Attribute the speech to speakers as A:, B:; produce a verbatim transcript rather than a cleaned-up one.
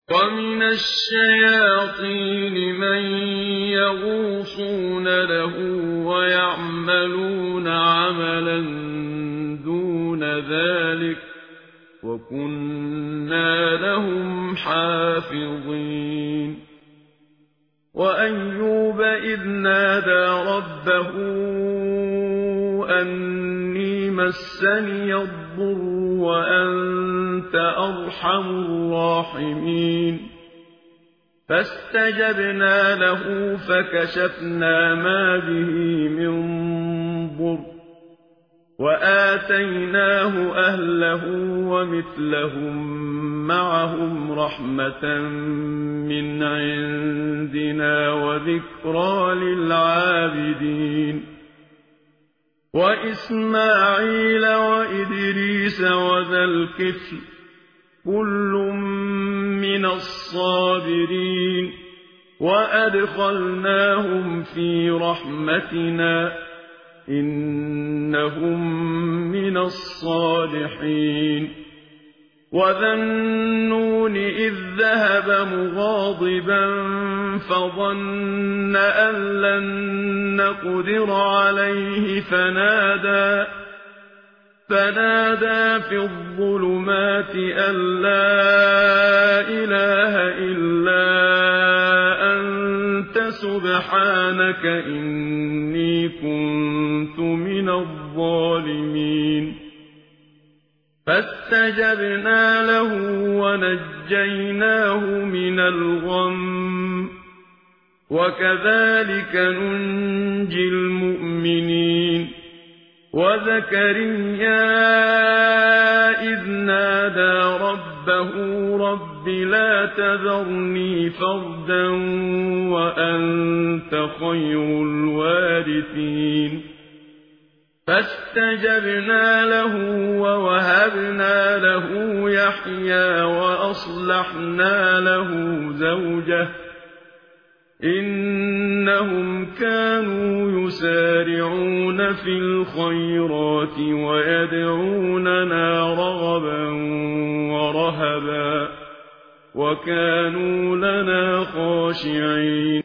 A: وَمِنَ الشَّيَاطِينِ مَن يَغُوصُونَ لَهُ وَيَعْمَلُونَ عَمَلًا دُونَ ذَلِكَ ۖ وَكُنَّا لَهُمْ حَافِظِينَ وَأَيُّوبَ إِذْ نَادَىٰ رَبَّهُ أَنِّي مَسَّنِيَ الضُّرُّ وَأَنتَ أَرْحَمُ الرَّاحِمِينَ فَاسْتَجَبْنَا لَهُ فَكَشَفْنَا مَا بِهِ مِن ضُرٍّ وَآتَيْنَاهُ أَهْلَهُ وَمِثْلَهُم مَّعَهُمْ رَحْمَةً مِّنْ عِندِنَا وَذِكْرَىٰ لِلْعَابِدِينَ وَإِسْمَاعِيلَ وَإِدْرِيسَ وَذَا الْكِفْلِ كُلٌّ مِّنَ الصَّابِرِينَ وَأَدْخَلْنَاهُمْ فِي رَحْمَتِنَا إِنَّهُم مِّنَ الصَّالِحِينَ وَذَا النُّونِ إِذ ذَّهَبَ مُغَاضِبًا فَظَنَّ أَن لَّن نَّقْدِرَ عَلَيْهِ فَنَادَىٰ فَنَادَىٰ فِي الظُّلُمَاتِ أَن لَّا إِلَٰهَ إِلَّا أَنتَ سُبْحَانَكَ إِنِّي كُنتُ مِنَ الظَّالِمِينَ فَاسْتَجَبْنَا لَهُ وَنَجَّيْنَاهُ مِنَ الْغَمِّ وَكَذَٰلِكَ نُنجِي الْمُؤْمِنِينَ وَزَكَرِيَّا إِذْ نَادَىٰ رَبَّهُ رَبِّ لَا تَذَرْنِي فَرْدًا وَأَنتَ خَيْرُ الْوَارِثِينَ فَاسْتَجَبْنَا لَهُ وَوَهَبْنَا لَهُ يَحْيَىٰ وَأَصْلَحْنَا لَهُ زَوْجَهُ إِنَّهُمْ كَانُوا يُسَارِعُونَ فِي الْخَيْرَاتِ وَيَدْعُونَنَا رَغَبًا وَرَهَبًا وَكَانُوا لَنَا خَاشِعِينَ